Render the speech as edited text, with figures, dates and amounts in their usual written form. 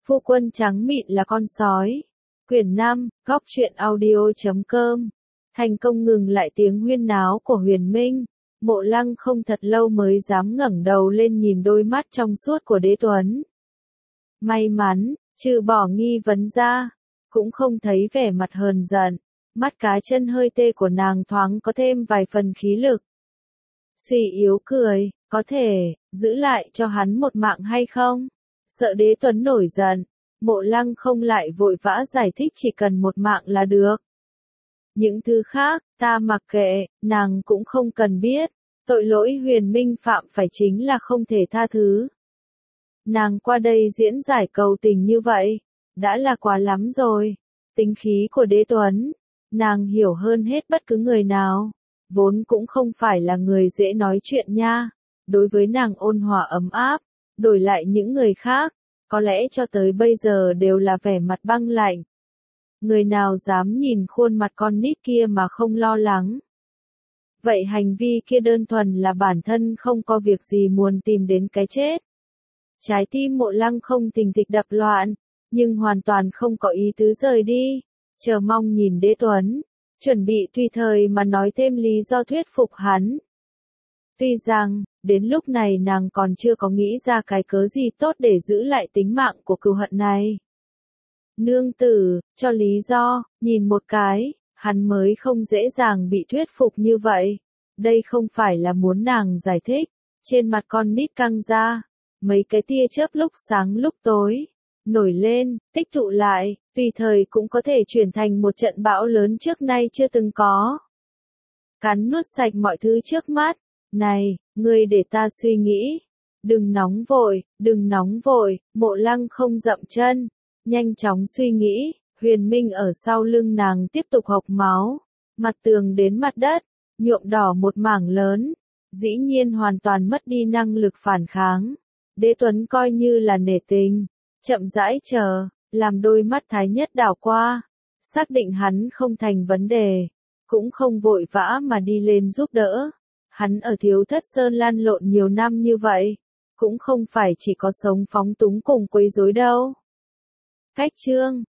Phu quân trắng mịn là con sói. Quyển 5, góc truyện audio.com. Thành công ngừng lại tiếng huyên náo của Huyền Minh. Mộ Lăng không thật lâu mới dám ngẩng đầu lên nhìn đôi mắt trong suốt của Đế Tuấn. May mắn, trừ bỏ nghi vấn ra, cũng không thấy vẻ mặt hờn giận. Mắt cá chân hơi tê của nàng thoáng có thêm vài phần khí lực. Suy yếu cười, có thể, giữ lại cho hắn một mạng hay không? Sợ Đế Tuấn nổi giận, Mộ Lăng không lại vội vã giải thích chỉ cần một mạng là được. Những thứ khác, ta mặc kệ, nàng cũng không cần biết. Tội lỗi Huyền Minh phạm phải chính là không thể tha thứ. Nàng qua đây diễn giải cầu tình như vậy, đã là quá lắm rồi. Tính khí của Đế Tuấn, nàng hiểu hơn hết bất cứ người nào. Vốn cũng không phải là người dễ nói chuyện nha. Đối với nàng ôn hòa ấm áp, đổi lại những người khác, có lẽ cho tới bây giờ đều là vẻ mặt băng lạnh. Người nào dám nhìn khuôn mặt con nít kia mà không lo lắng. Vậy hành vi kia đơn thuần là bản thân không có việc gì muốn tìm đến cái chết. Trái tim Mộ Lăng không thình thịch đập loạn, nhưng hoàn toàn không có ý tứ rời đi, chờ mong nhìn Đế Tuấn, chuẩn bị tùy thời mà nói thêm lý do thuyết phục hắn. Tuy rằng, đến lúc này nàng còn chưa có nghĩ ra cái cớ gì tốt để giữ lại tính mạng của cừu hận này. Nương tử, cho lý do, nhìn một cái, hắn mới không dễ dàng bị thuyết phục như vậy. Đây không phải là muốn nàng giải thích, trên mặt con nít căng ra, mấy cái tia chớp lúc sáng lúc tối, nổi lên, tích tụ lại, tùy thời cũng có thể chuyển thành một trận bão lớn trước nay chưa từng có. Cắn nuốt sạch mọi thứ trước mắt, này, ngươi để ta suy nghĩ. Đừng nóng vội, Mộ Lăng không dậm chân, nhanh chóng suy nghĩ. Huyền Minh ở sau lưng nàng tiếp tục hộc máu, mặt tường đến mặt đất, nhuộm đỏ một mảng lớn, dĩ nhiên hoàn toàn mất đi năng lực phản kháng. Đế Tuấn coi như là nể tình, chậm rãi chờ, làm đôi mắt thái nhất đảo qua, xác định hắn không thành vấn đề, cũng không vội vã mà đi lên giúp đỡ. Hắn ở Thiếu Thất Sơn lăn lộn nhiều năm như vậy, cũng không phải chỉ có sống phóng túng cùng quấy rối đâu. Cách chương